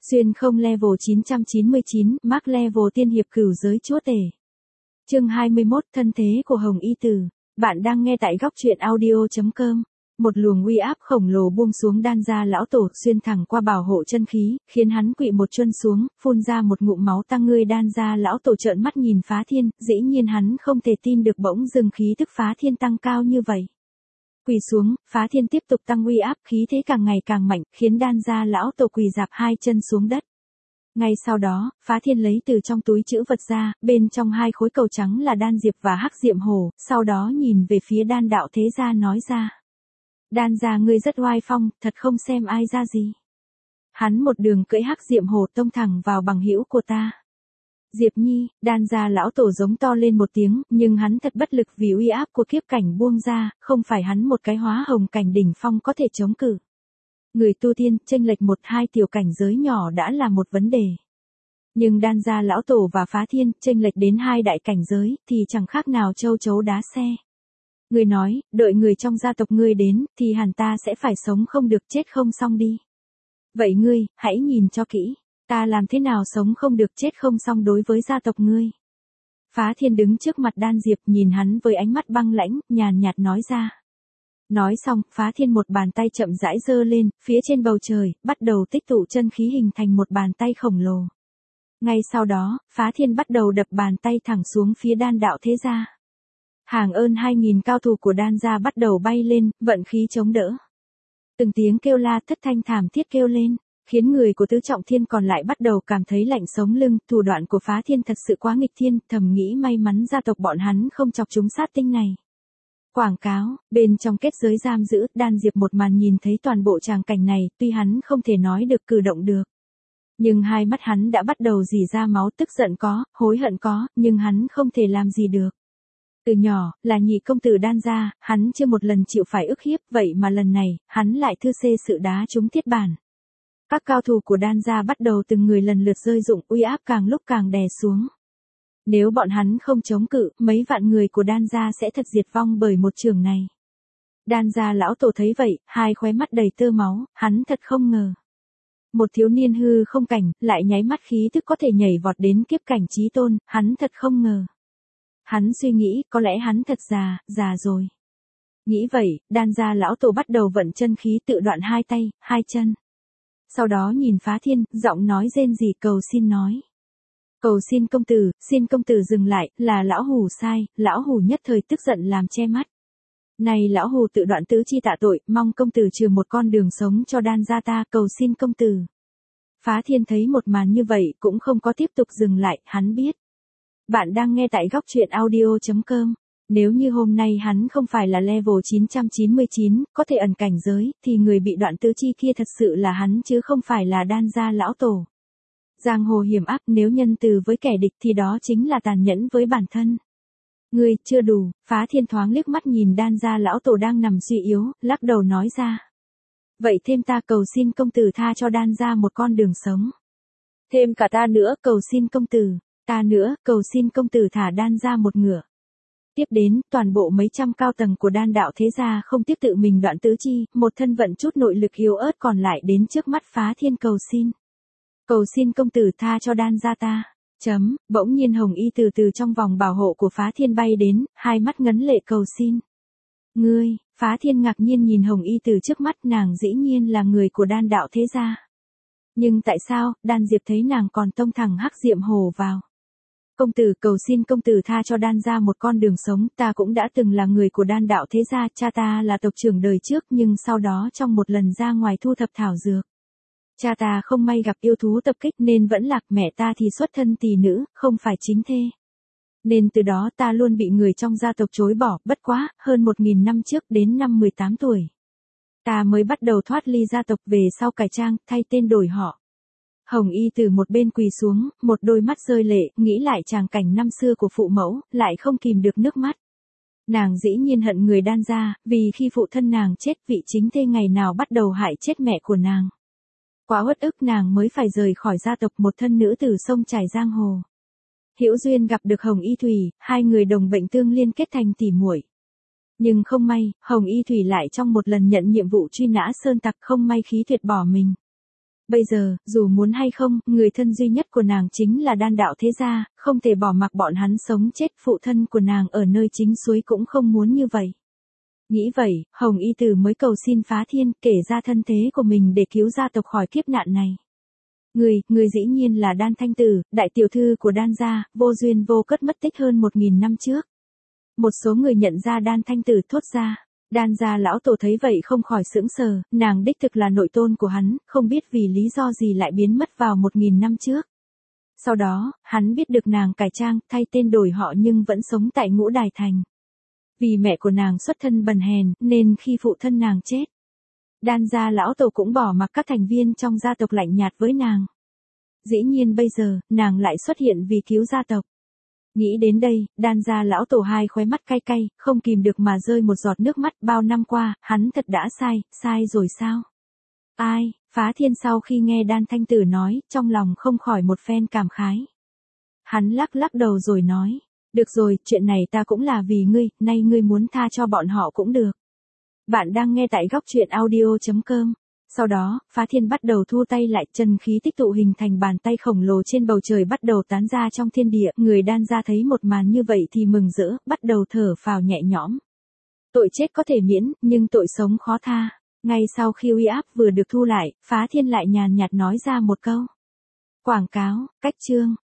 Xuyên không level 999, Mark level tiên hiệp cửu giới chúa tể. Chương 21, thân thế của Hồng Y Tử. Bạn đang nghe tại góc truyện audio.com. Một luồng uy áp khổng lồ buông xuống đan gia lão tổ, xuyên thẳng qua bảo hộ chân khí, khiến hắn quỵ một chân xuống, phun ra một ngụm máu tăng ngươi. Đan gia lão tổ trợn mắt nhìn Phá Thiên, dĩ nhiên hắn không thể tin được bỗng dưng khí tức Phá Thiên tăng cao như vậy. Quỳ xuống, Phá Thiên tiếp tục tăng uy áp, khí thế càng ngày càng mạnh, khiến đan gia lão tổ quỳ dạp hai chân xuống đất. Ngay sau đó, Phá Thiên lấy từ trong túi trữ vật ra, bên trong hai khối cầu trắng là đan diệp và hắc diệm hổ, sau đó nhìn về phía đan đạo thế gia nói ra. Đan gia ngươi rất oai phong, thật không xem ai ra gì. Hắn một đường cưỡi hắc diệm hổ tông thẳng vào bằng hữu của ta. Diệp Nhi, đan gia lão tổ giống to lên một tiếng, nhưng hắn thật bất lực vì uy áp của kiếp cảnh buông ra, không phải hắn một cái hóa hồng cảnh đỉnh phong có thể chống cự. Người tu tiên, chênh lệch 1-2 tiểu cảnh giới nhỏ đã là một vấn đề. Nhưng đan gia lão tổ và Phá Thiên, chênh lệch đến 2 đại cảnh giới, thì chẳng khác nào châu chấu đá xe. Người nói, đợi người trong gia tộc ngươi đến, thì hẳn ta sẽ phải sống không được chết không xong đi. Vậy ngươi, hãy nhìn cho kỹ. Ta làm thế nào sống không được chết không xong đối với gia tộc ngươi? Phá Thiên đứng trước mặt đan diệp nhìn hắn với ánh mắt băng lãnh, nhàn nhạt nói ra. Nói xong, Phá Thiên một bàn tay chậm rãi giơ lên, phía trên bầu trời, bắt đầu tích tụ chân khí hình thành một bàn tay khổng lồ. Ngay sau đó, Phá Thiên bắt đầu đập bàn tay thẳng xuống phía đan đạo thế gia. Hàng ơn 2000 cao thủ của đan gia bắt đầu bay lên, vận khí chống đỡ. Từng tiếng kêu la thất thanh thảm thiết kêu lên, khiến người của tứ trọng thiên còn lại bắt đầu cảm thấy lạnh sống lưng. Thủ đoạn của Phá Thiên thật sự quá nghịch thiên, thầm nghĩ may mắn gia tộc bọn hắn không chọc chúng sát tinh này. Quảng cáo, bên trong kết giới giam giữ, đan diệp một màn nhìn thấy toàn bộ tràng cảnh này, tuy hắn không thể nói được cử động được. Nhưng hai mắt hắn đã bắt đầu rỉ ra máu, tức giận có, hối hận có, nhưng hắn không thể làm gì được. Từ nhỏ, là nhị công tử đan gia, hắn chưa một lần chịu phải ức hiếp, vậy mà lần này, hắn lại thư xê sự đá trúng thiết bản. Các cao thủ của đan gia bắt đầu từng người lần lượt rơi dụng, uy áp càng lúc càng đè xuống. Nếu bọn hắn không chống cự, mấy vạn người của đan gia sẽ thật diệt vong bởi một trường này. Đan gia lão tổ thấy vậy, hai khóe mắt đầy tơ máu, hắn thật không ngờ. Một thiếu niên hư không cảnh, lại nháy mắt khí tức có thể nhảy vọt đến kiếp cảnh chí tôn, hắn thật không ngờ. Hắn suy nghĩ, có lẽ hắn thật già rồi. Nghĩ vậy, đan gia lão tổ bắt đầu vận chân khí tự đoạn hai tay, hai chân. Sau đó nhìn Phá Thiên, giọng nói rên rỉ cầu xin nói. Cầu xin công tử dừng lại, là lão hủ sai, lão hủ nhất thời tức giận làm che mắt. Này lão hủ tự đoạn tứ chi tạ tội, mong công tử trừ một con đường sống cho đan gia ta, cầu xin công tử. Phá Thiên thấy một màn như vậy cũng không có tiếp tục dừng lại, hắn biết. Bạn đang nghe tại góc truyện audio.com. Nếu như hôm nay hắn không phải là level 999, có thể ẩn cảnh giới, thì người bị đoạn tứ chi kia thật sự là hắn chứ không phải là đan gia lão tổ. Giang hồ hiểm ác, nếu nhân từ với kẻ địch thì đó chính là tàn nhẫn với bản thân. Ngươi, chưa đủ. Phá Thiên thoáng liếc mắt nhìn đan gia lão tổ đang nằm suy yếu, lắc đầu nói ra. Vậy thêm ta, cầu xin công tử tha cho đan gia một con đường sống. Thêm cả ta nữa, cầu xin công tử. Ta nữa, cầu xin công tử thả đan gia một ngựa. Tiếp đến, toàn bộ mấy trăm cao tầng của đan đạo thế gia không tiếp tự mình đoạn tứ chi, một thân vận chút nội lực yếu ớt còn lại đến trước mắt Phá Thiên cầu xin. Cầu xin công tử tha cho đan gia ta. Bỗng nhiên Hồng Y từ trong vòng bảo hộ của Phá Thiên bay đến, hai mắt ngấn lệ cầu xin. Ngươi, Phá Thiên ngạc nhiên nhìn Hồng Y từ trước mắt, nàng dĩ nhiên là người của đan đạo thế gia. Nhưng tại sao, đan diệp thấy nàng còn tông thẳng hắc diệm hồ vào. Công tử, cầu xin công tử tha cho đan gia một con đường sống, ta cũng đã từng là người của đan đạo thế gia, cha ta là tộc trưởng đời trước nhưng sau đó trong một lần ra ngoài thu thập thảo dược. Cha ta không may gặp yêu thú tập kích nên vẫn lạc, mẹ ta thì xuất thân tỳ nữ, không phải chính thê. Nên từ đó ta luôn bị người trong gia tộc chối bỏ, bất quá, hơn 1000 năm trước đến năm 18 tuổi. Ta mới bắt đầu thoát ly gia tộc, về sau cải trang, thay tên đổi họ. Hồng Y từ một bên quỳ xuống, một đôi mắt rơi lệ, nghĩ lại tràng cảnh năm xưa của phụ mẫu, lại không kìm được nước mắt. Nàng dĩ nhiên hận người đan gia, vì khi phụ thân nàng chết, vị chính thê ngày nào bắt đầu hại chết mẹ của nàng. Quá uất ức nàng mới phải rời khỏi gia tộc, một thân nữ tử sông trải giang hồ. Hữu duyên gặp được Hồng Y Thủy, hai người đồng bệnh tương liên kết thành tỉ muội. Nhưng không may, Hồng Y Thủy lại trong một lần nhận nhiệm vụ truy nã sơn tặc không may khí tuyệt bỏ mình. Bây giờ, dù muốn hay không, người thân duy nhất của nàng chính là Đan đạo thế gia, không thể bỏ mặc bọn hắn sống chết. Phụ thân của nàng ở nơi chính suối cũng không muốn như vậy. Nghĩ vậy, Hồng Y Tử mới cầu xin Phá Thiên, kể ra thân thế của mình để cứu gia tộc khỏi kiếp nạn này. Người dĩ nhiên là Đan Thanh Tử, đại tiểu thư của Đan gia, vô duyên vô cớ mất tích hơn 1000 năm trước. Một số người nhận ra Đan Thanh Tử thốt ra. Đan gia lão tổ thấy vậy không khỏi sững sờ, nàng đích thực là nội tôn của hắn, không biết vì lý do gì lại biến mất vào 1000 năm trước. Sau đó, hắn biết được nàng cải trang, thay tên đổi họ nhưng vẫn sống tại Ngũ Đài Thành. Vì mẹ của nàng xuất thân bần hèn, nên khi phụ thân nàng chết, Đan gia lão tổ cũng bỏ mặc các thành viên trong gia tộc lạnh nhạt với nàng. Dĩ nhiên bây giờ, nàng lại xuất hiện vì cứu gia tộc. Nghĩ đến đây, Đan gia lão tổ hai khóe mắt cay cay, không kìm được mà rơi một giọt nước mắt. Bao năm qua, hắn thật đã sai rồi sao? Ai? Phá Thiên sau khi nghe Đan Thanh Tử nói, trong lòng không khỏi một phen cảm khái. Hắn lắc đầu rồi nói, được rồi, chuyện này ta cũng là vì ngươi, nay ngươi muốn tha cho bọn họ cũng được. Bạn đang nghe tại góc truyện audio.com. Sau đó, Phá Thiên bắt đầu thu tay lại, chân khí tích tụ hình thành bàn tay khổng lồ trên bầu trời bắt đầu tán ra trong thiên địa. Người Đan gia thấy một màn như vậy thì mừng rỡ, bắt đầu thở phào nhẹ nhõm. Tội chết có thể miễn, nhưng tội sống khó tha. Ngay sau khi uy áp vừa được thu lại, Phá Thiên lại nhàn nhạt nói ra một câu. Quảng cáo, cách chương.